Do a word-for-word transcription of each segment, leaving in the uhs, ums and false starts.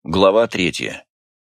Глава третья.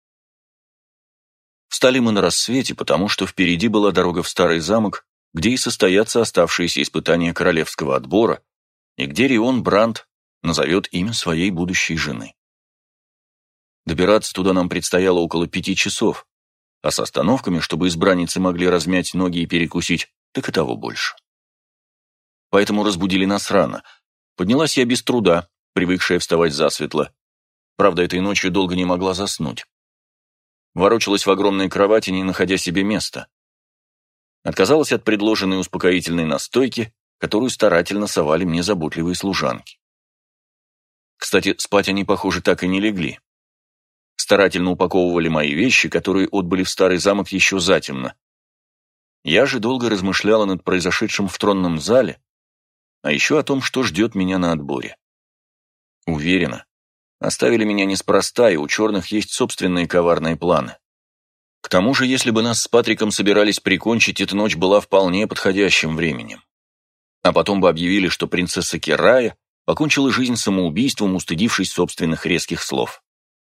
Встали мы на рассвете, потому что впереди была дорога в старый замок, где и состоятся оставшиеся испытания королевского отбора, и где Рион Брандт назовет имя своей будущей жены. Добираться туда нам предстояло около пяти часов, а с остановками, чтобы избранницы могли размять ноги и перекусить, так и того больше. Поэтому разбудили нас рано. Поднялась я без труда, привыкшая вставать засветло. Правда, этой ночью долго не могла заснуть. Ворочалась в огромной кровати, не находя себе места. Отказалась от предложенной успокоительной настойки, которую старательно совали мне заботливые служанки. Кстати, спать они, похоже, так и не легли. Старательно упаковывали мои вещи, которые отбыли в старый замок еще затемно. Я же долго размышляла над произошедшим в тронном зале, а еще о том, что ждет меня на отборе. Уверена, оставили меня неспроста, и у черных есть собственные коварные планы. К тому же, если бы нас с Патриком собирались прикончить, эта ночь была вполне подходящим временем. А потом бы объявили, что принцесса Керая покончила жизнь самоубийством, устыдившись собственных резких слов.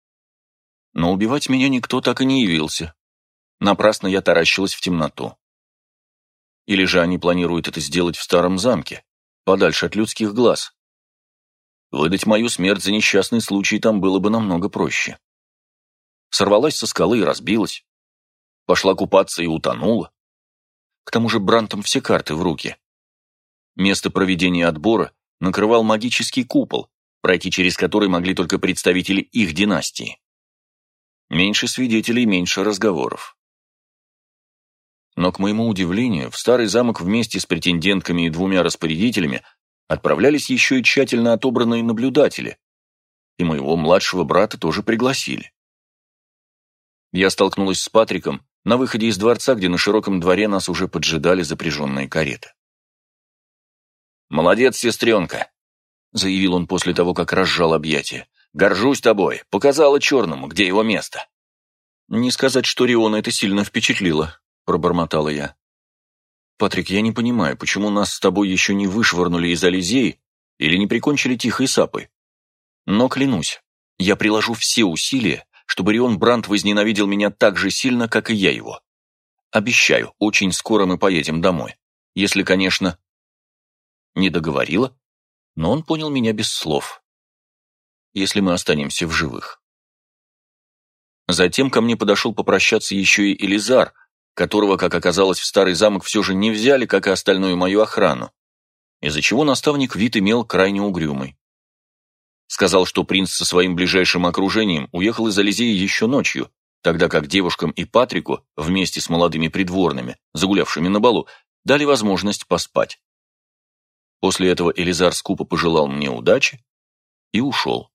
Но убивать меня никто так и не явился. Напрасно я таращилась в темноту. Или же они планируют это сделать в старом замке, подальше от людских глаз. Выдать мою смерть за несчастный случай там было бы намного проще. Сорвалась со скалы и разбилась. Пошла купаться и утонула. К тому же Брандтам все карты в руки. Место проведения отбора накрывал магический купол, пройти через который могли только представители их династии. Меньше свидетелей, меньше разговоров. Но, к моему удивлению, в старый замок вместе с претендентками и двумя распорядителями отправлялись еще и тщательно отобранные наблюдатели, и моего младшего брата тоже пригласили. Я столкнулась с Патриком на выходе из дворца, где на широком дворе нас уже поджидали запряженные кареты. «Молодец, сестренка», — заявил он после того, как разжал объятия. «Горжусь тобой, показала черному, где его место». «Не сказать, что Риона это сильно впечатлило», — пробормотала я. «Патрик, я не понимаю, почему нас с тобой еще не вышвырнули из Ализеи или не прикончили тихой сапой. Но, клянусь, я приложу все усилия, чтобы Рион Брандт возненавидел меня так же сильно, как и я его. Обещаю, очень скоро мы поедем домой. Если, конечно...» Не договорила, но он понял меня без слов. «Если мы останемся в живых». Затем ко мне подошел попрощаться еще и Элизар, которого, как оказалось, в старый замок все же не взяли, как и остальную мою охрану, из-за чего наставник вид имел крайне угрюмый. Сказал, что принц со своим ближайшим окружением уехал из Ализеи еще ночью, тогда как девушкам и Патрику, вместе с молодыми придворными, загулявшими на балу, дали возможность поспать. После этого Элизар скупо пожелал мне удачи и ушел.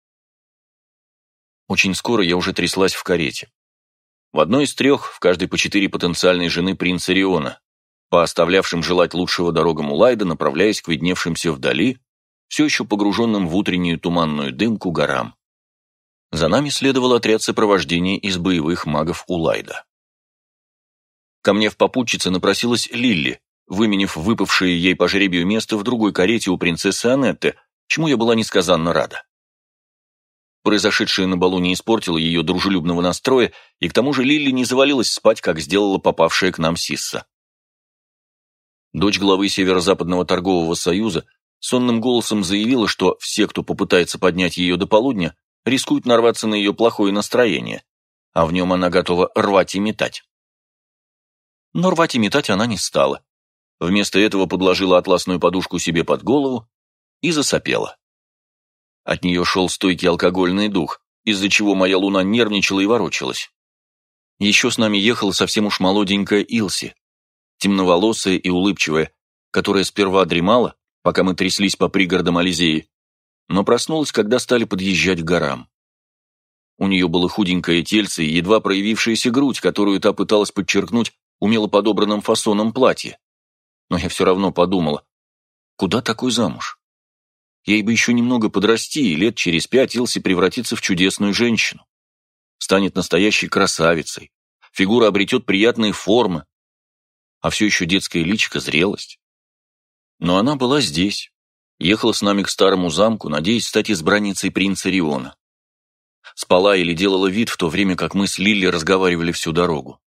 Очень скоро я уже тряслась в карете. В одной из трех, в каждой по четыре потенциальной жены принца Риона, по оставлявшим желать лучшего дорогам Улайда, направляясь к видневшимся вдали, все еще погруженным в утреннюю туманную дымку горам. За нами следовал отряд сопровождения из боевых магов Улайда. Ко мне в попутчице напросилась Лилли, выменив выпавшее ей по жребию место в другой карете у принцессы Анетты, чему я была несказанно рада. Произошедшее на балу не испортило ее дружелюбного настроя, и к тому же Лилли не завалилась спать, как сделала попавшая к нам Сисса. Дочь главы Северо-Западного торгового союза сонным голосом заявила, что все, кто попытается поднять ее до полудня, рискуют нарваться на ее плохое настроение, а в нем она готова рвать и метать. Но рвать и метать она не стала. Вместо этого подложила атласную подушку себе под голову и засопела. От нее шел стойкий алкогольный дух, из-за чего моя луна нервничала и ворочалась. Еще с нами ехала совсем уж молоденькая Илси, темноволосая и улыбчивая, которая сперва дремала, пока мы тряслись по пригородам Ализеи, но проснулась, когда стали подъезжать к горам. У нее было худенькое тельце и едва проявившаяся грудь, которую та пыталась подчеркнуть умело подобранным фасоном платья. Но я все равно подумала, куда такой замуж? Ей бы еще немного подрасти, и лет через пять Илси превратится в чудесную женщину. Станет настоящей красавицей, фигура обретет приятные формы, а все еще детская личико, зрелость. Но она была здесь, ехала с нами к старому замку, надеясь стать избранницей принца Риона. спала или делала вид, в то время как мы с Лилли разговаривали всю дорогу.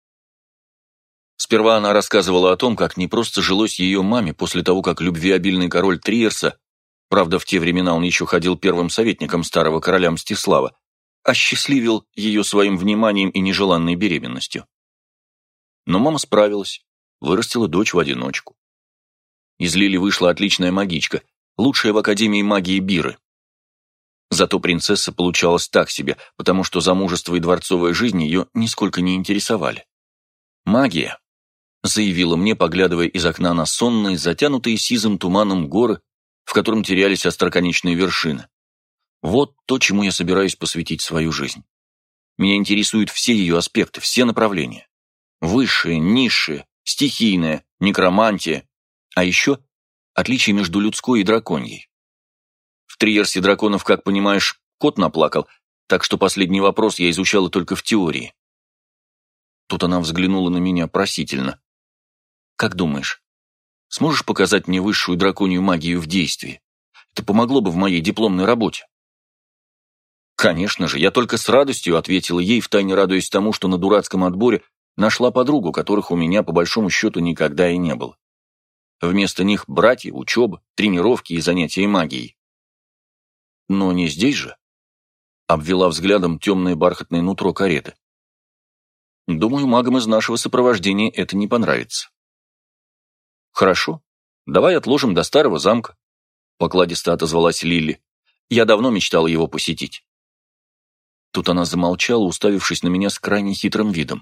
Сперва она рассказывала о том, как непросто жилось ее маме после того, как любвеобильный король Триерса, правда, в те времена он еще ходил первым советником старого короля Мстислава, осчастливил ее своим вниманием и нежеланной беременностью. Но мама справилась, вырастила дочь в одиночку. Из Лили вышла отличная магичка, лучшая в Академии магии Биры. Зато принцесса получалась так себе, потому что замужество и дворцовая жизнь ее нисколько не интересовали. «Магия», — заявила мне, поглядывая из окна на сонные, затянутые сизым туманом горы, в котором терялись остроконечные вершины. «Вот то, чему я собираюсь посвятить свою жизнь. Меня интересуют все ее аспекты, все направления. Высшие, низшие, стихийная, некромантия, а еще отличие между людской и драконьей. В Триерсе драконов, как понимаешь, кот наплакал, так что последний вопрос я изучала только в теории». Тут она взглянула на меня просительно. «Как думаешь, сможешь показать мне высшую драконью магию в действии? Это помогло бы в моей дипломной работе». «Конечно же, я только с радостью», — ответила ей, втайне радуясь тому, что на дурацком отборе нашла подругу, которых у меня, по большому счету, никогда и не было. Вместо них братья, учеба, тренировки и занятия магией. «Но не здесь же», — обвела взглядом темное бархатное нутро кареты. «Думаю, магам из нашего сопровождения это не понравится». «Хорошо, давай отложим до старого замка», — покладисто отозвалась Лилли. «Я давно мечтала его посетить». Тут она замолчала, уставившись на меня с крайне хитрым видом.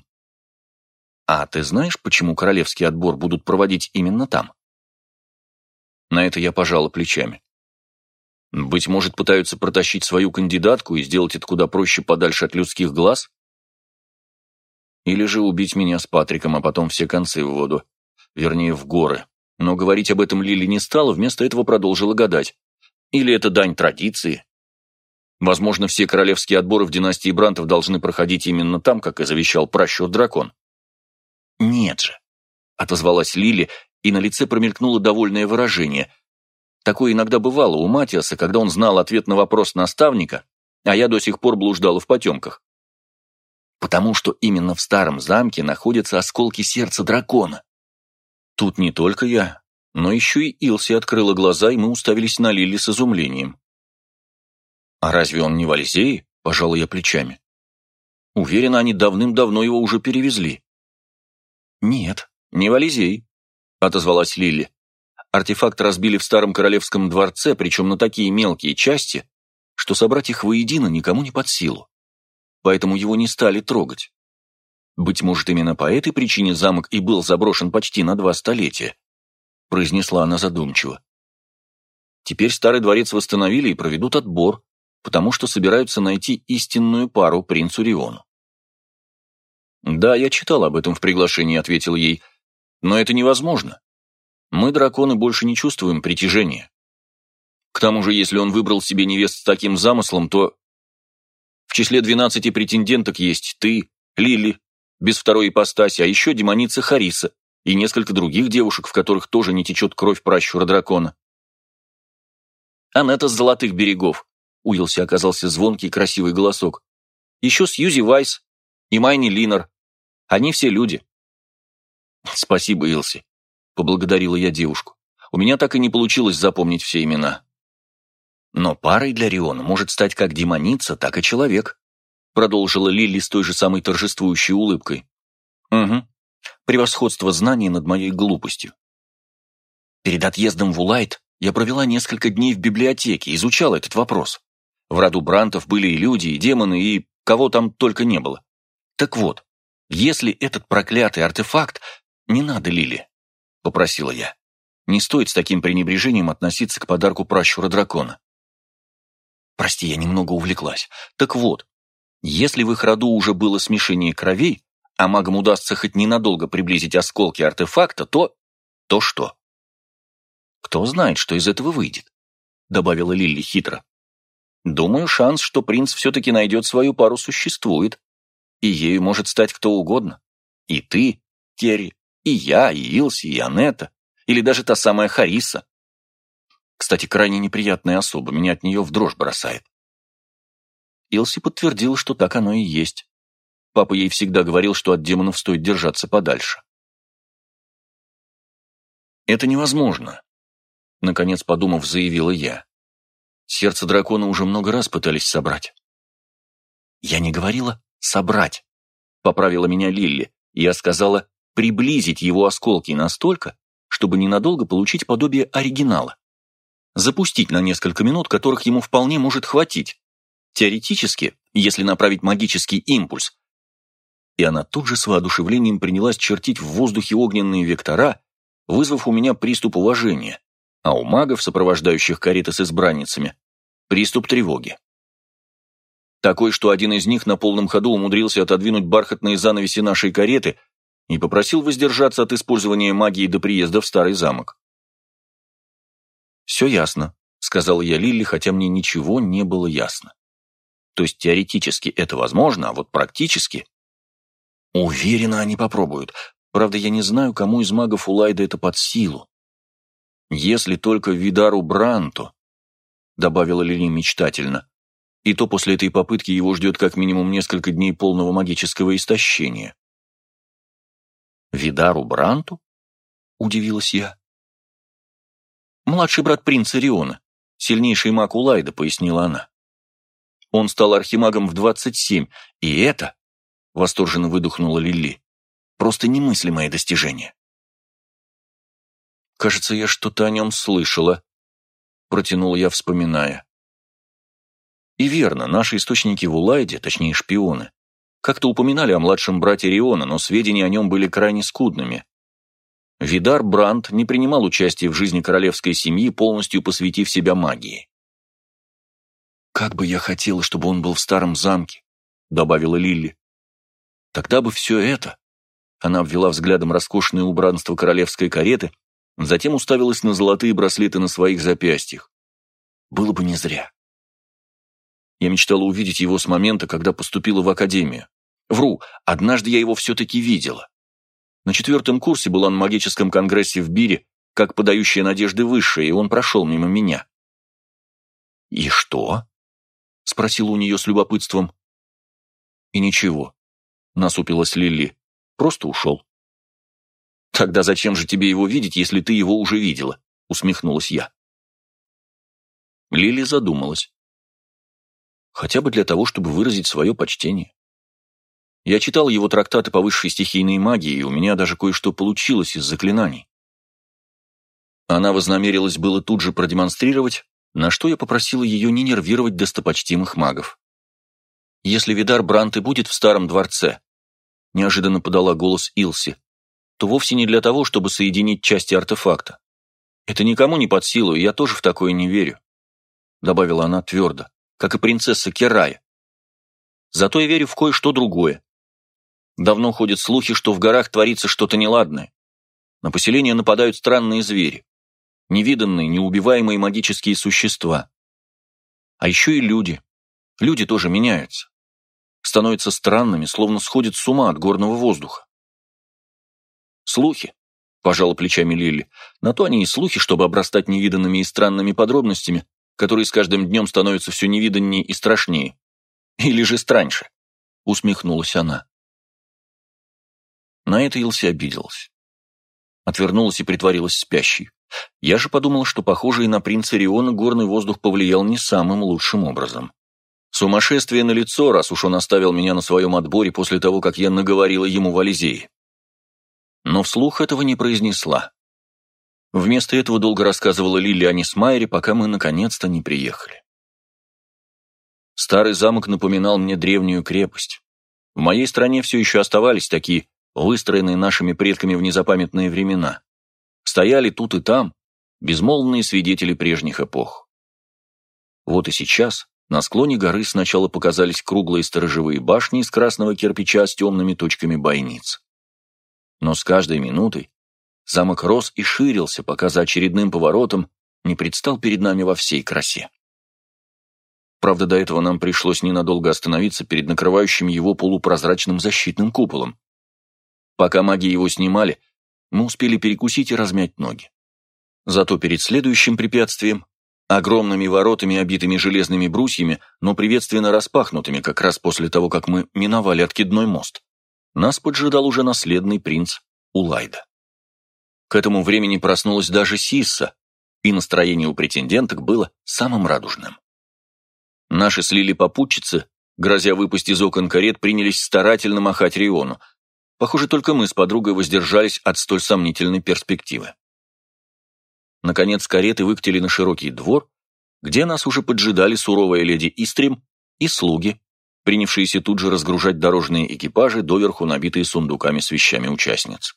«А ты знаешь, почему королевский отбор будут проводить именно там?» На это я пожала плечами. «Быть может, пытаются протащить свою кандидатку и сделать это куда проще подальше от людских глаз? Или же убить меня с Патриком, а потом все концы в воду, вернее, в горы». Но говорить об этом Лили не стала, вместо этого продолжила гадать. Или это дань традиции? Возможно, все королевские отборы в династии Брантов должны проходить именно там, как и завещал пращур-дракон. «Нет же», — отозвалась Лили, и на лице промелькнуло довольное выражение. Такое иногда бывало у Матиаса, когда он знал ответ на вопрос наставника, а я до сих пор блуждала в потемках. «Потому что именно в старом замке находятся осколки сердца дракона». Тут не только я, но еще и Илси открыла глаза, и мы уставились на Лили с изумлением. «А разве он не в Ализее?» – пожала я плечами. «Уверена, они давным-давно его уже перевезли». «Нет, не в Ализей», – отозвалась Лили. «Артефакт разбили в старом королевском дворце, причем на такие мелкие части, что собрать их воедино никому не под силу. Поэтому его не стали трогать. Быть может, именно по этой причине замок и был заброшен почти на два столетия», – произнесла она задумчиво. «Теперь старый дворец восстановили и проведут отбор, потому что собираются найти истинную пару принцу Риону». «Да, я читал об этом в приглашении», — ответил ей, — «но это невозможно. Мы, драконы, больше не чувствуем притяжения. К тому же, если он выбрал себе невест с таким замыслом, то в числе двенадцати претенденток есть ты, Лили, без второй ипостаси, а еще демоница Хариса и несколько других девушек, в которых тоже не течет кровь пращура-дракона. Анетта с Золотых берегов», — у Илси оказался звонкий красивый голосок. «Еще Сьюзи Вайс и Майни Линнер. Они все люди». «Спасибо, Илси», — поблагодарила я девушку. «У меня так и не получилось запомнить все имена». «Но парой для Риона может стать как демоница, так и человек», — продолжила Лили с той же самой торжествующей улыбкой. «Угу. Превосходство знаний над моей глупостью. Перед отъездом в Улайт я провела несколько дней в библиотеке, изучала этот вопрос. В роду Брантов были и люди, и демоны, и кого там только не было. Так вот, если этот проклятый артефакт... Не надо, Лили, — попросила я. Не стоит с таким пренебрежением относиться к подарку пращура-дракона. Прости, я немного увлеклась. Так вот, если в их роду уже было смешение кровей, а магам удастся хоть ненадолго приблизить осколки артефакта, то... То что? Кто знает, что из этого выйдет, — добавила Лили хитро. Думаю, шанс, что принц все-таки найдет свою пару, существует, и ею может стать кто угодно. И ты, Керри, и я, и Илси, и Анетта, или даже та самая Хариса. Кстати, крайне неприятная особа, меня от нее в дрожь бросает. Илси подтвердила, что так оно и есть. Папа ей всегда говорил, что от демонов стоит держаться подальше. «Это невозможно», — наконец подумав, заявила я. «Сердце дракона уже много раз пытались собрать». «Я не говорила «собрать», — поправила меня Лилли. Я сказала «приблизить его осколки настолько, чтобы ненадолго получить подобие оригинала. Запустить на несколько минут, которых ему вполне может хватить. Теоретически, если направить магический импульс». И она тут же с воодушевлением принялась чертить в воздухе огненные вектора, вызвав у меня приступ уважения, а у магов, сопровождающих кареты с избранницами, приступ тревоги. Такой, что один из них на полном ходу умудрился отодвинуть бархатные занавеси нашей кареты и попросил воздержаться от использования магии до приезда в старый замок. «Все ясно», — сказала я Лилли, хотя мне ничего не было ясно. То есть теоретически это возможно, а вот практически... Уверена, они попробуют. Правда, я не знаю, кому из магов Улайда это под силу. Если только Видару Бранту, добавила Лили мечтательно, и то после этой попытки его ждет как минимум несколько дней полного магического истощения. Видару Бранту? Удивилась я. Младший брат принца Риона, сильнейший маг Улайда, пояснила она. Он стал архимагом в двадцать семь, и это, восторженно выдохнула Лили, просто немыслимое достижение. «Кажется, я что-то о нем слышала», — протянул я, вспоминая. И верно, наши источники в Улайде, точнее шпионы, как-то упоминали о младшем брате Риона, но сведения о нем были крайне скудными. Видар Брант не принимал участия в жизни королевской семьи, полностью посвятив себя магии. «Как бы я хотела, чтобы он был в старом замке», — добавила Лилли. «Тогда бы все это...» Она обвела взглядом роскошное убранство королевской кареты, затем уставилась на золотые браслеты на своих запястьях. Было бы не зря. Я мечтала увидеть его с момента, когда поступила в академию. Вру, однажды я его все-таки видела. На четвертом курсе была на магическом конгрессе в Бире, как подающая надежды высшая, и он прошел мимо меня. «И что?» — спросила у нее с любопытством. «И ничего», — насупилась Лили, — «просто ушел». «Тогда зачем же тебе его видеть, если ты его уже видела?» — усмехнулась я. Лили задумалась. Хотя бы для того, чтобы выразить свое почтение. Я читал его трактаты по высшей стихийной магии, и у меня даже кое-что получилось из заклинаний. Она вознамерилась было тут же продемонстрировать, на что я попросила ее не нервировать достопочтимых магов. «Если Видар Брант и будет в старом дворце», — неожиданно подала голос Илси, то вовсе не для того, чтобы соединить части артефакта. Это никому не под силу, и я тоже в такое не верю», — добавила она твердо, как и принцесса Керая. «Зато я верю в кое-что другое. Давно ходят слухи, что в горах творится что-то неладное. На поселение нападают странные звери, невиданные, неубиваемые магические существа. А еще и люди. Люди тоже меняются. Становятся странными, словно сходят с ума от горного воздуха». «Слухи», — пожала плечами Лили, — «на то они и слухи, чтобы обрастать невиданными и странными подробностями, которые с каждым днем становятся все невиданнее и страшнее. Или же страньше», — усмехнулась она. На это Илси обиделась. Отвернулась и притворилась спящей. Я же подумал, что, похоже, и на принца Риона горный воздух повлиял не самым лучшим образом. Сумасшествие налицо, раз уж он оставил меня на своем отборе после того, как я наговорила ему в Ализее. Но вслух этого не произнесла. Вместо этого долго рассказывала Лили о Несмайре, пока мы наконец-то не приехали. Старый замок напоминал мне древнюю крепость. В моей стране все еще оставались такие, выстроенные нашими предками в незапамятные времена. Стояли тут и там безмолвные свидетели прежних эпох. Вот и сейчас на склоне горы сначала показались круглые сторожевые башни из красного кирпича с темными точками бойниц. Но с каждой минутой замок рос и ширился, пока за очередным поворотом не предстал перед нами во всей красе. Правда, до этого нам пришлось ненадолго остановиться перед накрывающим его полупрозрачным защитным куполом. Пока маги его снимали, мы успели перекусить и размять ноги. Зато перед следующим препятствием Огромными воротами, обитыми железными брусьями, но приветственно распахнутыми, как раз после того, как мы миновали откидной мост, нас поджидал уже наследный принц Улайда. К этому времени проснулась даже Сисса, и настроение у претенденток было самым радужным. Наши с Лили попутчицы, грозя выпасть из окон карет, принялись старательно махать Риону. Похоже, только мы с подругой воздержались от столь сомнительной перспективы. Наконец кареты выкатили на широкий двор, где нас уже поджидали суровая леди Истрим и слуги, принявшиеся тут же разгружать дорожные экипажи, доверху набитые сундуками с вещами участниц.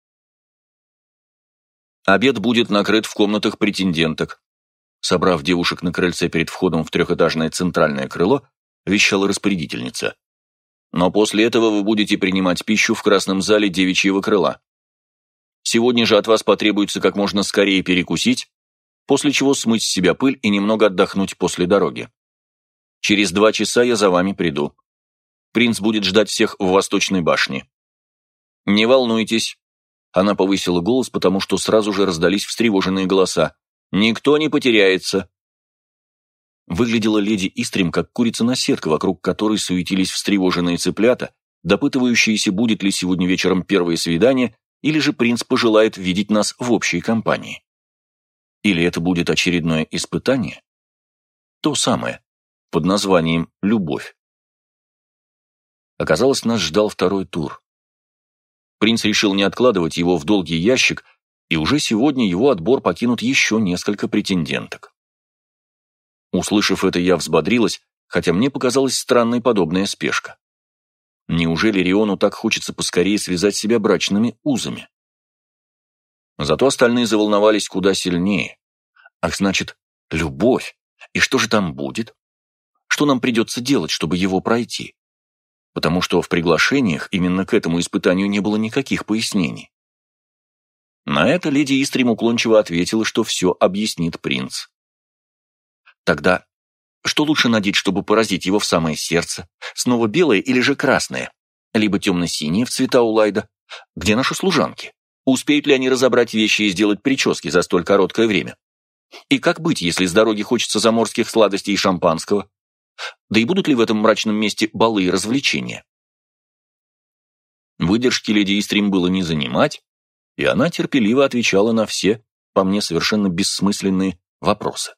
Обед будет накрыт в комнатах претенденток. Собрав девушек на крыльце перед входом в трехэтажное центральное крыло, вещала распорядительница. Но после этого вы будете принимать пищу в красном зале девичьего крыла. Сегодня же от вас потребуется как можно скорее перекусить, после чего смыть с себя пыль и немного отдохнуть после дороги. Через два часа я за вами приду. Принц будет ждать всех в Восточной башне. Не волнуйтесь. Она повысила голос, потому что сразу же раздались встревоженные голоса. Никто не потеряется. Выглядела леди Истрим как курица-наседка, вокруг которой суетились встревоженные цыплята, допытывающиеся, будет ли сегодня вечером первое свидание, или же принц пожелает видеть нас в общей компании. Или это будет очередное испытание? То самое, под названием «Любовь». Оказалось, нас ждал второй тур. Принц решил не откладывать его в долгий ящик, и уже сегодня его отбор покинут еще несколько претенденток. Услышав это, я взбодрилась, хотя мне показалась странной подобная спешка. Неужели Риону так хочется поскорее связать себя брачными узами? Зато остальные заволновались куда сильнее. Ах, значит, любовь. И что же там будет? Что нам придется делать, чтобы его пройти? Потому что в приглашениях именно к этому испытанию не было никаких пояснений. На это леди Истрим уклончиво ответила, что все объяснит принц. Тогда что лучше надеть, чтобы поразить его в самое сердце? Снова белое или же красное? Либо темно-синее в цвета Улайда? Где наши служанки? Успеют ли они разобрать вещи и сделать прически за столь короткое время? И как быть, если с дороги хочется заморских сладостей и шампанского? Да и будут ли в этом мрачном месте балы и развлечения? Выдержки леди Истрим было не занимать, и она терпеливо отвечала на все, по мне, совершенно бессмысленные вопросы.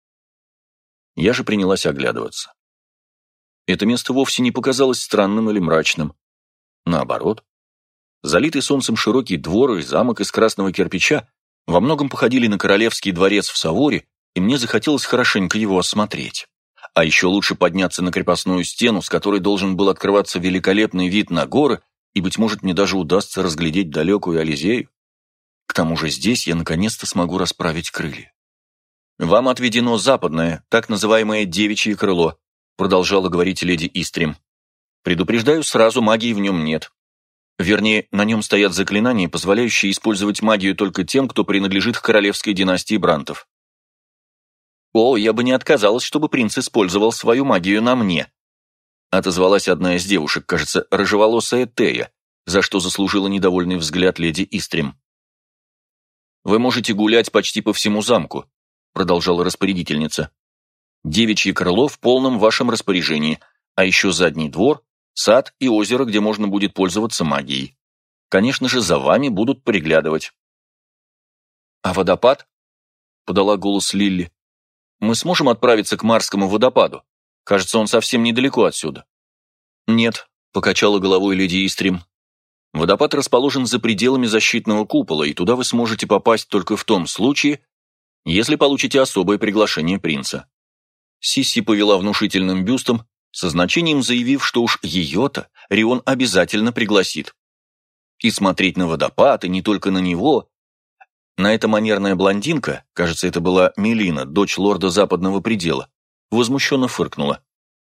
Я же принялась оглядываться. Это место вовсе не показалось странным или мрачным. Наоборот, залитый солнцем широкий двор и замок из красного кирпича во многом походили на королевский дворец в Саворе, и мне захотелось хорошенько его осмотреть. А еще лучше подняться на крепостную стену, с которой должен был открываться великолепный вид на горы, и, быть может, мне даже удастся разглядеть далекую Ализею. К тому же здесь я наконец-то смогу расправить крылья. «Вам отведено западное, так называемое девичье крыло», продолжала говорить леди Истрим. «Предупреждаю сразу, магии в нем нет. Вернее, на нем стоят заклинания, позволяющие использовать магию только тем, кто принадлежит к королевской династии Брантов». «О, я бы не отказалась, чтобы принц использовал свою магию на мне», отозвалась одна из девушек, кажется, рыжеволосая Тея, за что заслужила недовольный взгляд леди Истрим. «Вы можете гулять почти по всему замку», продолжала распорядительница. «Девичье крыло в полном вашем распоряжении, а еще задний двор, сад и озеро, где можно будет пользоваться магией. Конечно же, за вами будут приглядывать». «А водопад?» — подала голос Лилли. «Мы сможем отправиться к Марскому водопаду? Кажется, он совсем недалеко отсюда». «Нет», — покачала головой леди Истрим. «Водопад расположен за пределами защитного купола, и туда вы сможете попасть только в том случае, если получите особое приглашение принца». Сисси повела внушительным бюстом, со значением заявив, что уж ее-то Рион обязательно пригласит. И смотреть на водопад, и не только на него. На это манерная блондинка, кажется, это была Мелина, дочь лорда Западного предела, возмущенно фыркнула.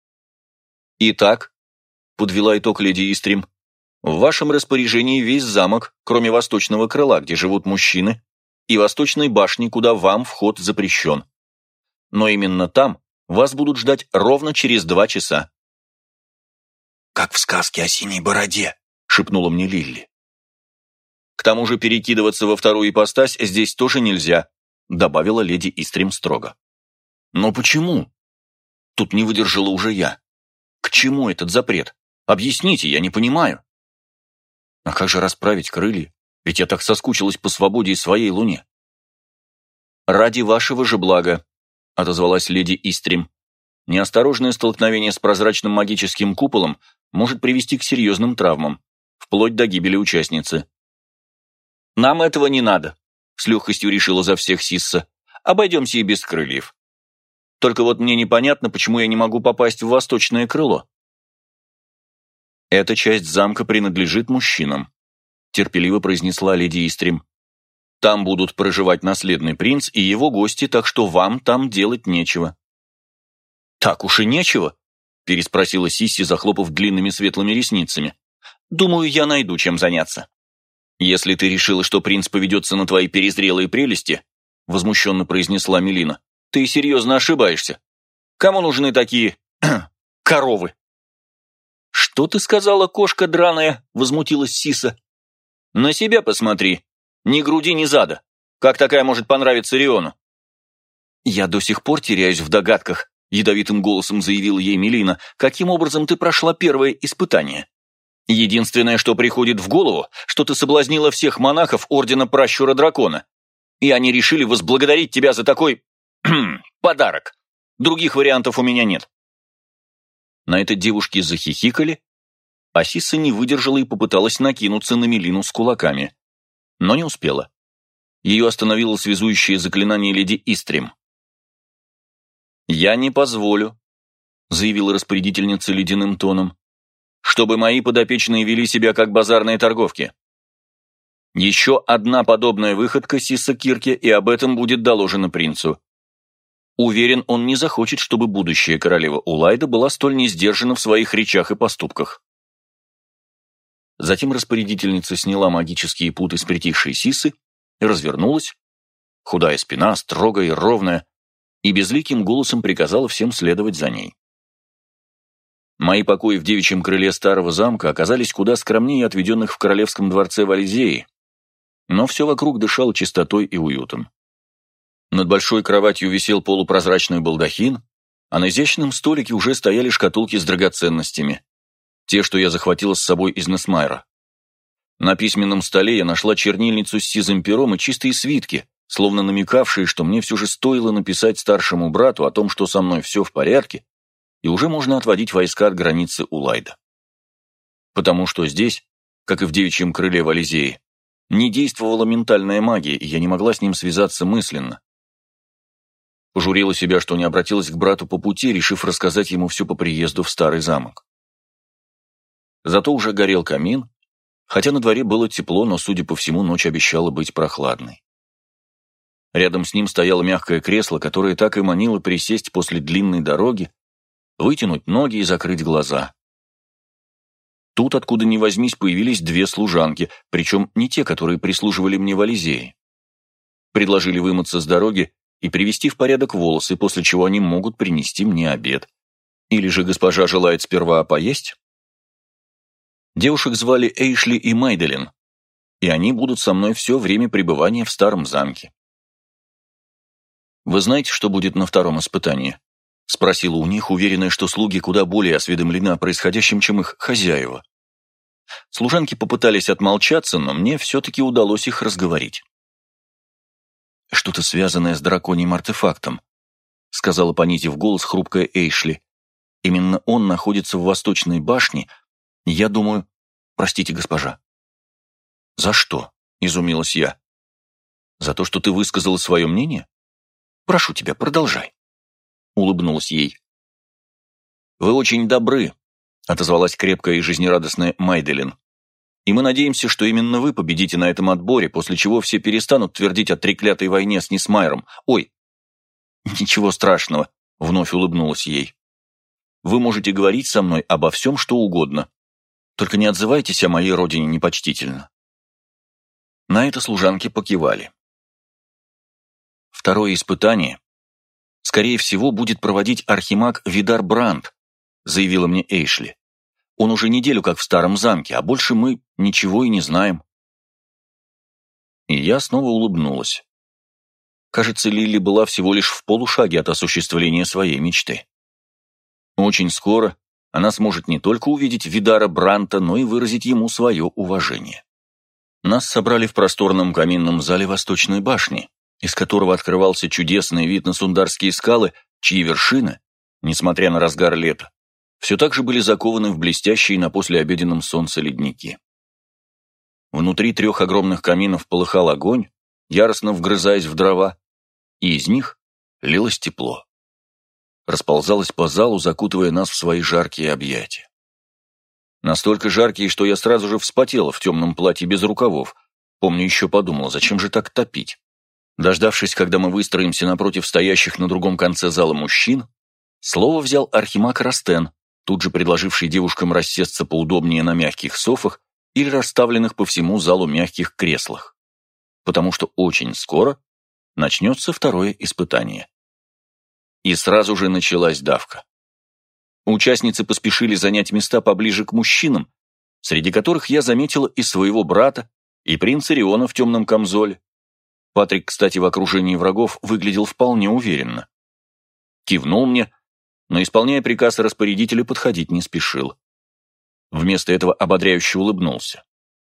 «Итак», — подвела итог леди Истрим, «в вашем распоряжении весь замок, кроме восточного крыла, где живут мужчины, и восточной башни, куда вам вход запрещен. Но именно там вас будут ждать ровно через два часа». «Как в сказке о синей бороде», — шепнула мне Лилли. «К тому же перекидываться во вторую ипостась здесь тоже нельзя», добавила леди Истрим строго. Но почему? Тут не выдержала уже я. К чему этот запрет? Объясните, я не понимаю. А как же расправить крылья? Ведь я так соскучилась по свободе и своей луне. «Ради вашего же блага», — отозвалась леди Истрим. «Неосторожное столкновение с прозрачным магическим куполом может привести к серьезным травмам, вплоть до гибели участницы». «Нам этого не надо», — с легкостью решила за всех Сисса. «Обойдемся и без крыльев. Только вот мне непонятно, почему я не могу попасть в восточное крыло». «Эта часть замка принадлежит мужчинам», — терпеливо произнесла леди Истрим. «Там будут проживать наследный принц и его гости, так что вам там делать нечего». «Так уж и нечего?» — переспросила Сисси, захлопав длинными светлыми ресницами. «Думаю, я найду чем заняться». «Если ты решила, что принц поведется на твои перезрелые прелести», — возмущенно произнесла Мелина, — «ты серьезно ошибаешься. Кому нужны такие коровы?» «Что ты сказала, кошка драная?» — возмутилась Сиса. «На себя посмотри. Ни груди, ни зада. Как такая может понравиться Риону?» «Я до сих пор теряюсь в догадках», — ядовитым голосом заявила ей Мелина. «Каким образом ты прошла первое испытание? Единственное, что приходит в голову, что ты соблазнила всех монахов Ордена Пращура Дракона, и они решили возблагодарить тебя за такой подарок. Других вариантов у меня нет». На это девушки захихикали, а Сисса не выдержала и попыталась накинуться на Мелину с кулаками. Но не успела. Ее остановило связующее заклинание леди Истрим. «Я не позволю», — заявила распорядительница ледяным тоном, «чтобы мои подопечные вели себя как базарные торговки. Еще одна подобная выходка Сисса Кирке, и об этом будет доложено принцу. Уверен, он не захочет, чтобы будущая королева Улайда была столь несдержана в своих речах и поступках». Затем распорядительница сняла магические путы с притихшей Сиссы, развернулась, худая спина, строгая и ровная, и безликим голосом приказала всем следовать за ней. Мои покои в девичьем крыле старого замка оказались куда скромнее отведенных в королевском дворце в Ализее, но все вокруг дышало чистотой и уютом. Над большой кроватью висел полупрозрачный балдахин, а на изящном столике уже стояли шкатулки с драгоценностями, те, что я захватила с собой из Несмайра. На письменном столе я нашла чернильницу с сизым пером и чистые свитки, словно намекавшие, что мне все же стоило написать старшему брату о том, что со мной все в порядке, и уже можно отводить войска от границы Улайда. Потому что здесь, как и в девичьем крыле в Ализее, не действовала ментальная магия, и я не могла с ним связаться мысленно. Пожурила себя, что не обратилась к брату по пути, решив рассказать ему все по приезду в старый замок. Зато уже горел камин, хотя на дворе было тепло, но, судя по всему, ночь обещала быть прохладной. Рядом с ним стояло мягкое кресло, которое так и манило присесть после длинной дороги, вытянуть ноги и закрыть глаза. Тут, откуда ни возьмись, появились две служанки, причем не те, которые прислуживали мне в Ализее. Предложили вымыться с дороги и привести в порядок волосы, после чего они могут принести мне обед. Или же госпожа желает сперва поесть? Девушек звали Эйшли и Майделин, и они будут со мной все время пребывания в старом замке. «Вы знаете, что будет на втором испытании?» — спросила у них, уверенная, что слуги куда более осведомлены о происходящем, чем их хозяева. Служанки попытались отмолчаться, но мне все-таки удалось их разговорить. «Что-то связанное с драконьим артефактом», — сказала, понизив голос, хрупкая Эйшли. «Именно он находится в восточной башне. Я думаю... Простите, госпожа». «За что?» — изумилась я. «За то, что ты высказала свое мнение? Прошу тебя, продолжай», — улыбнулась ей. «Вы очень добры», — отозвалась крепкая и жизнерадостная Майделин. «И мы надеемся, что именно вы победите на этом отборе, после чего все перестанут твердить о треклятой войне с Несмайром. Ой, ничего страшного», — вновь улыбнулась ей. «Вы можете говорить со мной обо всем, что угодно. Только не отзывайтесь о моей родине непочтительно». На это служанки покивали. «Второе испытание, скорее всего, будет проводить архимаг Видар Бранд», заявила мне Эйшли. «Он уже неделю как в старом замке, а больше мы ничего и не знаем». И я снова улыбнулась. Кажется, Лили была всего лишь в полушаге от осуществления своей мечты. Очень скоро она сможет не только увидеть Видара Бранта, но и выразить ему свое уважение. Нас собрали в просторном каминном зале Восточной башни, из которого открывался чудесный вид на Сундарские скалы, чьи вершины, несмотря на разгар лета, все так же были закованы в блестящие на послеобеденном солнце ледники. Внутри трех огромных каминов полыхал огонь, яростно вгрызаясь в дрова, и из них лилось тепло. Расползалось по залу, закутывая нас в свои жаркие объятия. Настолько жаркие, что я сразу же вспотела в темном платье без рукавов. Помню, еще подумала, зачем же так топить? Дождавшись, когда мы выстроимся напротив стоящих на другом конце зала мужчин, слово взял архимаг Растен, тут же предложивший девушкам рассесться поудобнее на мягких софах или расставленных по всему залу мягких креслах, потому что очень скоро начнется второе испытание. И сразу же началась давка. Участницы поспешили занять места поближе к мужчинам, среди которых я заметила и своего брата, и принца Риона в темном камзоле. Патрик, кстати, в окружении врагов выглядел вполне уверенно. Кивнул мне, но, исполняя приказ распорядителя, подходить не спешил. Вместо этого ободряюще улыбнулся.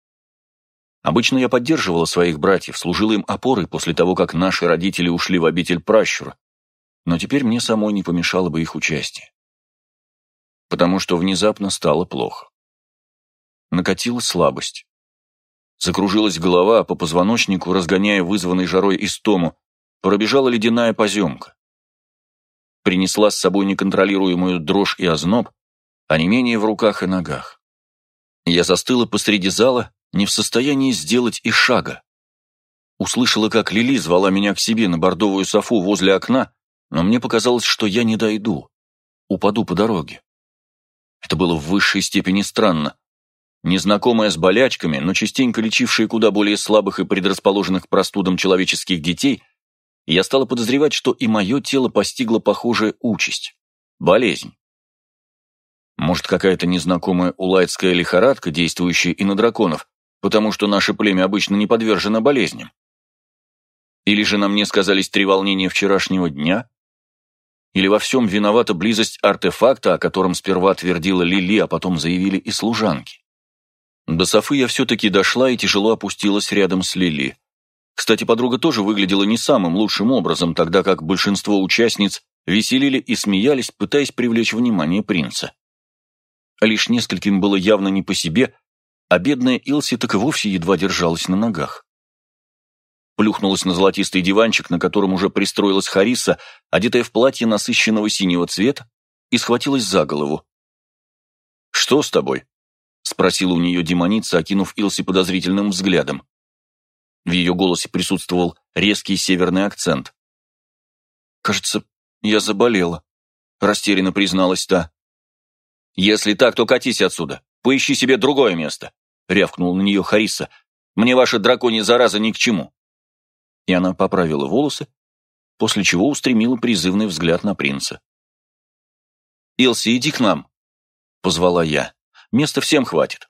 Обычно я поддерживала своих братьев, служила им опорой после того, как наши родители ушли в обитель пращура, но теперь мне самой не помешало бы их участие. Потому что внезапно стало плохо. Накатила слабость. Закружилась голова, а по позвоночнику, разгоняя вызванной жарой истому, пробежала ледяная поземка. Принесла с собой неконтролируемую дрожь и озноб, а не менее в руках и ногах. Я застыла посреди зала, не в состоянии сделать и шага. Услышала, как Лили звала меня к себе на бордовую софу возле окна, но мне показалось, что я не дойду, упаду по дороге. Это было в высшей степени странно. Незнакомая с болячками, но частенько лечившая куда более слабых и предрасположенных к простудам человеческих детей, я стала подозревать, что и мое тело постигла похожая участь – болезнь. Может, какая-то незнакомая улайтская лихорадка, действующая и на драконов, потому что наше племя обычно не подвержено болезням? Или же на мне сказались треволнения вчерашнего дня? Или во всем виновата близость артефакта, о котором сперва твердила Лили, а потом заявили и служанки? До софы я все-таки дошла и тяжело опустилась рядом с Лили. Кстати, подруга тоже выглядела не самым лучшим образом, тогда как большинство участниц веселили и смеялись, пытаясь привлечь внимание принца. Лишь нескольким было явно не по себе, а бедная Илси так и вовсе едва держалась на ногах. Плюхнулась на золотистый диванчик, на котором уже пристроилась Хариса, одетая в платье насыщенного синего цвета, и схватилась за голову. «Что с тобой?» — спросила у нее демоница, окинув Илси подозрительным взглядом. В ее голосе присутствовал резкий северный акцент. «Кажется, я заболела», — растерянно призналась та. «Если так, то катись отсюда, поищи себе другое место», — рявкнул на нее Хариса. «Мне ваша драконья зараза ни к чему». И она поправила волосы, после чего устремила призывный взгляд на принца. «Илси, иди к нам», — позвала я. «Места всем хватит».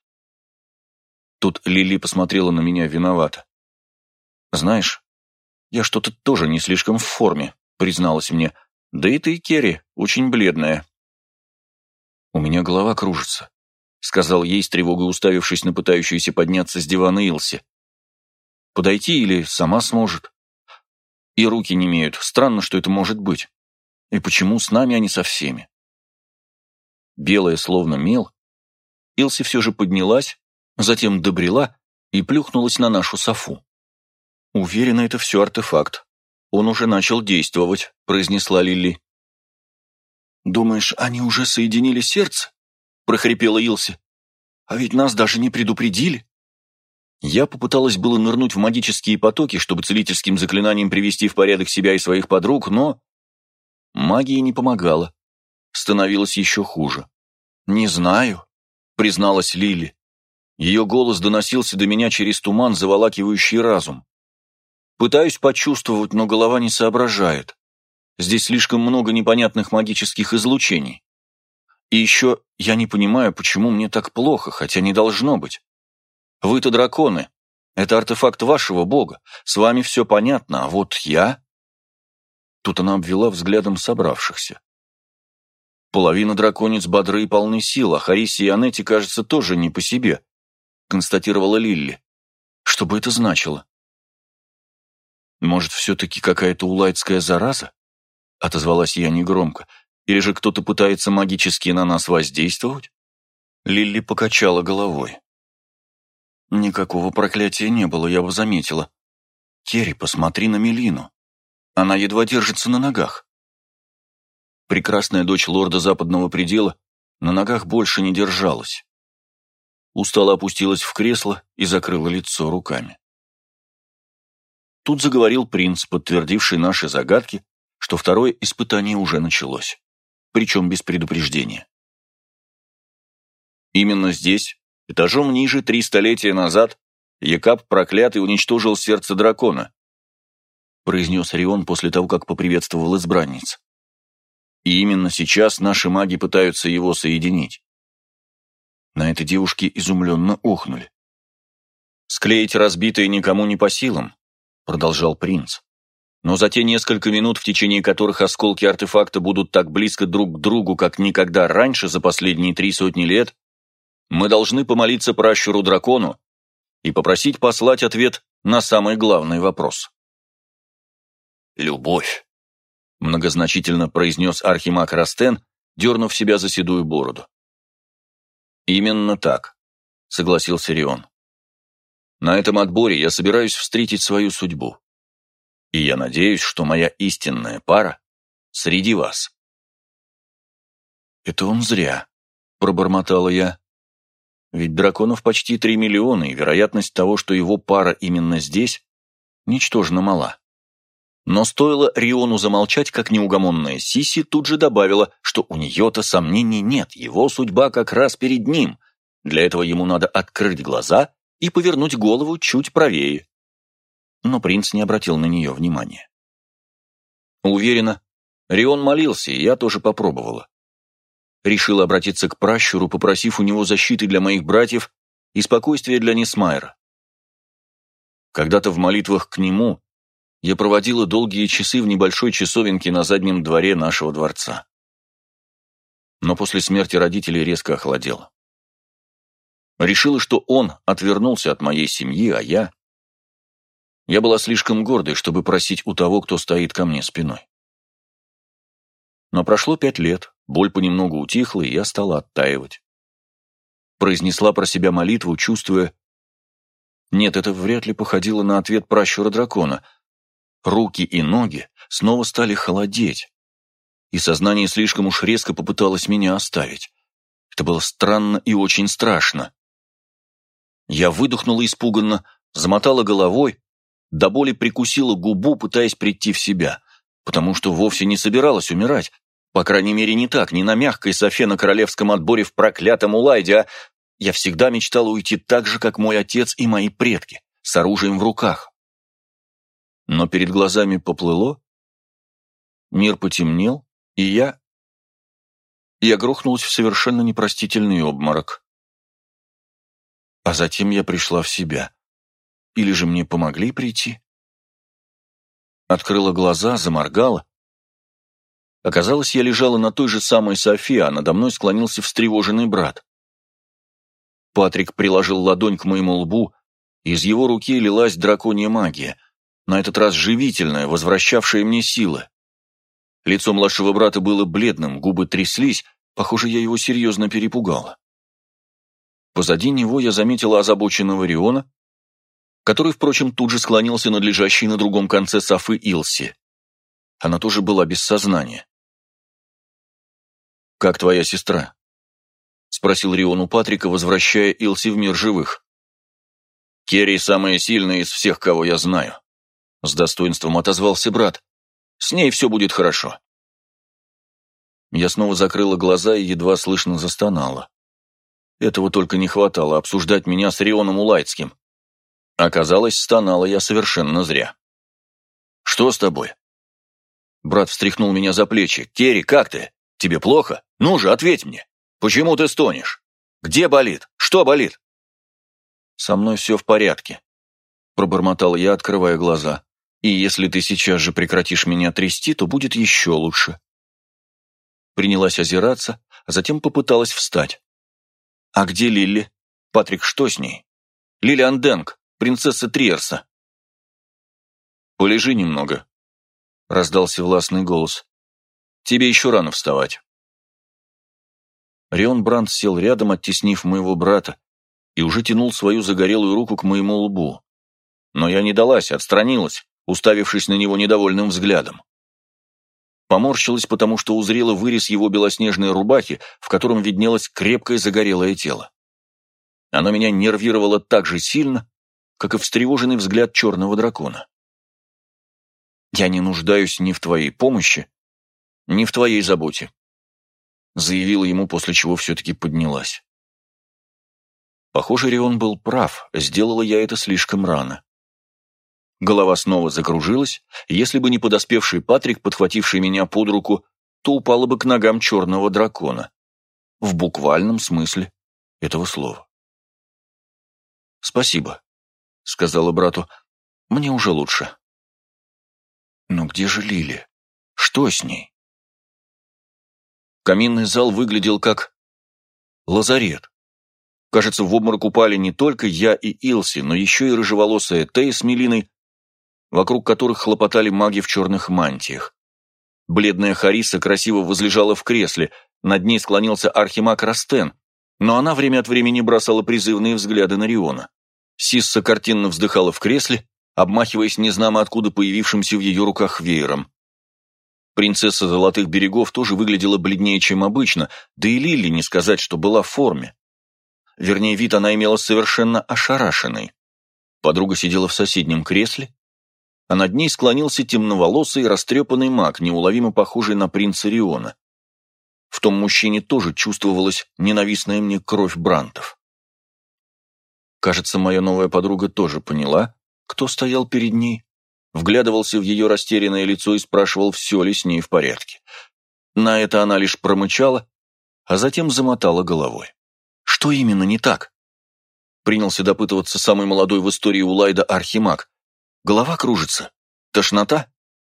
Тут Лили посмотрела на меня виновато. «Знаешь, я что-то тоже не слишком в форме», — призналась мне. «Да и ты, Керри, очень бледная». «У меня голова кружится», — сказал ей с тревогой, уставившись на пытающуюся подняться с дивана Илси. «Подойти или сама сможет?» И руки немеют. Странно, что это может быть. И почему с нами, а не со всеми? Белая, словно мел, Илси все же поднялась, затем добрела и плюхнулась на нашу софу. «Уверена, это все артефакт. Он уже начал действовать», — произнесла Лили. «Думаешь, они уже соединили сердце?» — прохрипела Илси. «А ведь нас даже не предупредили». Я попыталась было нырнуть в магические потоки, чтобы целительским заклинанием привести в порядок себя и своих подруг, но магия не помогала. Становилось еще хуже. «Не знаю», — призналась Лили. Ее голос доносился до меня через туман, заволакивающий разум. «Пытаюсь почувствовать, но голова не соображает. Здесь слишком много непонятных магических излучений. И еще я не понимаю, почему мне так плохо, хотя не должно быть. Вы-то драконы. Это артефакт вашего бога. С вами все понятно, а вот я...» Тут она обвела взглядом собравшихся. Половина драконец бодры и полны сил, а Харисе и Анетте, кажется, тоже не по себе, констатировала Лилли. Что бы это значило? Может, все-таки какая-то улайтская зараза? Отозвалась я негромко. Или же кто-то пытается магически на нас воздействовать? Лилли покачала головой. Никакого проклятия не было, я бы заметила. Керри, посмотри на Мелину. Она едва держится на ногах. Прекрасная дочь лорда Западного Предела на ногах больше не держалась. Устало опустилась в кресло и закрыла лицо руками. Тут заговорил принц, подтвердивший наши загадки, что второе испытание уже началось, причем без предупреждения. Именно здесь, этажом ниже, три столетия назад, Екап проклятый уничтожил сердце дракона, произнес Рион после того, как поприветствовал избранниц. И именно сейчас наши маги пытаются его соединить. На это девушки изумленно охнули. «Склеить разбитое никому не по силам», — продолжал принц. «Но за те несколько минут, в течение которых осколки артефакта будут так близко друг к другу, как никогда раньше за последние три сотни лет, мы должны помолиться пращуру-дракону и попросить послать ответ на самый главный вопрос». «Любовь», — многозначительно произнес архимаг Растен, дернув себя за седую бороду. «Именно так», — согласился Рион. «На этом отборе я собираюсь встретить свою судьбу. И я надеюсь, что моя истинная пара среди вас». «Это он зря», — пробормотала я. «Ведь драконов почти три миллиона, и вероятность того, что его пара именно здесь, ничтожно мала». Но стоило Риону замолчать, как неугомонная Сиси тут же добавила, что у нее-то сомнений нет, его судьба как раз перед ним. Для этого ему надо открыть глаза и повернуть голову чуть правее. Но принц не обратил на нее внимания. Уверена, Рион молился, и я тоже попробовала. Решила обратиться к пращуру, попросив у него защиты для моих братьев и спокойствия для Несмайра. Когда-то в молитвах к нему я проводила долгие часы в небольшой часовенке на заднем дворе нашего дворца. Но после смерти родителей резко охладела. Решила, что он отвернулся от моей семьи, а я... Я была слишком гордой, чтобы просить у того, кто стоит ко мне спиной. Но прошло пять лет, боль понемногу утихла, и я стала оттаивать. Произнесла про себя молитву, чувствуя... Нет, это вряд ли походило на ответ пращура дракона. Руки и ноги снова стали холодеть, и сознание слишком уж резко попыталось меня оставить. Это было странно и очень страшно. Я выдохнула испуганно, замотала головой, до боли прикусила губу, пытаясь прийти в себя, потому что вовсе не собиралась умирать, по крайней мере не так, не на мягкой софе на королевском отборе в проклятом Улайде, а я всегда мечтала уйти так же, как мой отец и мои предки, с оружием в руках. Но перед глазами поплыло, мир потемнел, и я... Я грохнулась в совершенно непростительный обморок. А затем я пришла в себя. Или же мне помогли прийти? Открыла глаза, заморгала. Оказалось, я лежала на той же самой софе, а надо мной склонился встревоженный брат. Патрик приложил ладонь к моему лбу, и из его руки лилась драконья магия, на этот раз живительная, возвращавшая мне силы. Лицо младшего брата было бледным, губы тряслись, похоже, я его серьезно перепугала. Позади него я заметила озабоченного Риона, который, впрочем, тут же склонился над лежащей на другом конце софы Илси. Она тоже была без сознания. «Как твоя сестра?» — спросил Рион у Патрика, возвращая Илси в мир живых. «Керри самая сильная из всех, кого я знаю», — с достоинством отозвался брат. «С ней все будет хорошо». Я снова закрыла глаза и едва слышно застонала. Этого только не хватало, обсуждать меня с Рионом Улайтским. Оказалось, стонала я совершенно зря. «Что с тобой?» Брат встряхнул меня за плечи. «Керри, как ты? Тебе плохо? Ну же, ответь мне. Почему ты стонешь? Где болит? Что болит?» «Со мной все в порядке», — пробормотал я, открывая глаза. И если ты сейчас же прекратишь меня трясти, то будет еще лучше. Принялась озираться, а затем попыталась встать. А где Лилли? Патрик, что с ней? Лилиан Денг, принцесса Триерса. Полежи немного, раздался властный голос. Тебе еще рано вставать. Рион Брандт сел рядом, оттеснив моего брата, и уже тянул свою загорелую руку к моему лбу. Но я не далась, отстранилась, уставившись на него недовольным взглядом. Поморщилась, потому что узрела вырез его белоснежной рубахи, в котором виднелось крепкое загорелое тело. Оно меня нервировало так же сильно, как и встревоженный взгляд черного дракона. «Я не нуждаюсь ни в твоей помощи, ни в твоей заботе», заявила ему, после чего все-таки поднялась. Похоже, Рион был прав, сделала я это слишком рано. Голова снова закружилась, и если бы не подоспевший Патрик, подхвативший меня под руку, то упала бы к ногам черного дракона. В буквальном смысле этого слова. «Спасибо», — сказала брату, — «мне уже лучше». Но где же Лили? Что с ней? Каминный зал выглядел как лазарет. Кажется, в обморок упали не только я и Илси, но еще и рыжеволосая Тея с Мелиной, вокруг которых хлопотали маги в черных мантиях. Бледная Хариса красиво возлежала в кресле, над ней склонился архимаг Растен, но она время от времени бросала призывные взгляды на Риона. Сисса картинно вздыхала в кресле, обмахиваясь незнамо откуда появившимся в ее руках веером. Принцесса Золотых Берегов тоже выглядела бледнее, чем обычно, да и Лилли не сказать, что была в форме. Вернее, вид она имела совершенно ошарашенный. Подруга сидела в соседнем кресле, а над ней склонился темноволосый растрепанный маг, неуловимо похожий на принца Риона. В том мужчине тоже чувствовалась ненавистная мне кровь Брандтов. Кажется, моя новая подруга тоже поняла, кто стоял перед ней, вглядывался в ее растерянное лицо и спрашивал, все ли с ней в порядке. На это она лишь промычала, а затем замотала головой. Что именно не так? Принялся допытываться самый молодой в истории Улайда архимаг. Голова кружится? Тошнота?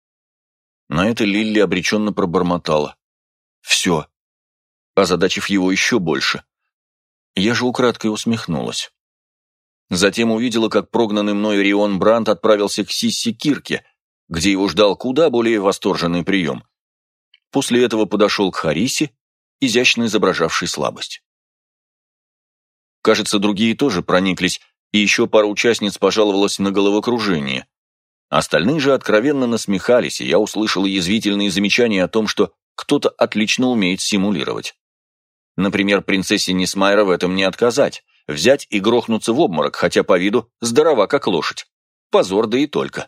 На это Лилли обреченно пробормотала. Все. Озадачив его еще больше. Я же украдкой усмехнулась. Затем увидела, как прогнанный мной Рион Брандт отправился к Сисси Кирке, где его ждал куда более восторженный прием. После этого подошел к Харисе, изящно изображавшей слабость. Кажется, другие тоже прониклись, и еще пара участниц пожаловалась на головокружение. Остальные же откровенно насмехались, и я услышал язвительные замечания о том, что кто-то отлично умеет симулировать. Например, принцессе Несмайра в этом не отказать, взять и грохнуться в обморок, хотя по виду здорова, как лошадь. Позор, да и только.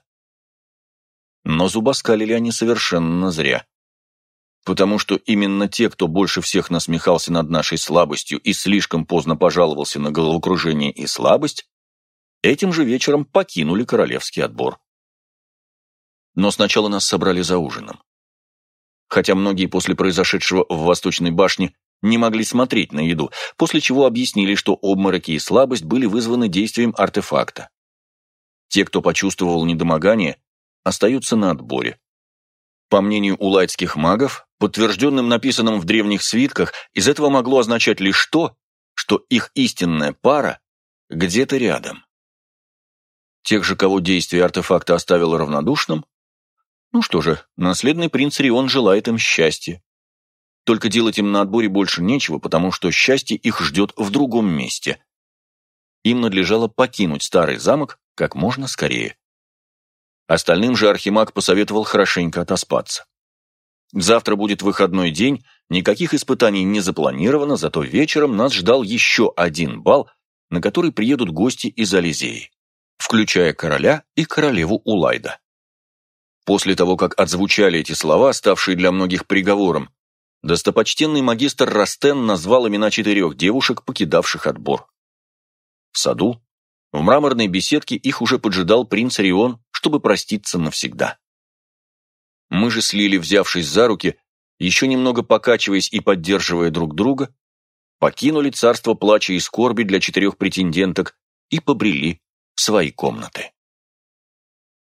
Но зубоскалили они совершенно зря. Потому что именно те, кто больше всех насмехался над нашей слабостью и слишком поздно пожаловался на головокружение и слабость, этим же вечером покинули королевский отбор. Но сначала нас собрали за ужином. Хотя многие после произошедшего в Восточной башне не могли смотреть на еду, после чего объяснили, что обмороки и слабость были вызваны действием артефакта. Те, кто почувствовал недомогание, остаются на отборе. По мнению улайдских магов, подтвержденным написанным в древних свитках, из этого могло означать лишь то, что их истинная пара где-то рядом. Тех же, кого действие артефакта оставило равнодушным, ну что же, наследный принц Рион желает им счастья. Только делать им на отборе больше нечего, потому что счастье их ждет в другом месте. Им надлежало покинуть старый замок как можно скорее. Остальным же архимаг посоветовал хорошенько отоспаться. Завтра будет выходной день, никаких испытаний не запланировано, зато вечером нас ждал еще один бал, на который приедут гости из Ализеи, включая короля и королеву Улайда. После того, как отзвучали эти слова, ставшие для многих приговором, достопочтенный магистр Растен назвал имена четырех девушек, покидавших отбор. В саду, в мраморной беседке их уже поджидал принц Рион, чтобы проститься навсегда. Мы же с Лили, взявшись за руки, еще немного покачиваясь и поддерживая друг друга, покинули царство плача и скорби для четырех претенденток и побрели в свои комнаты.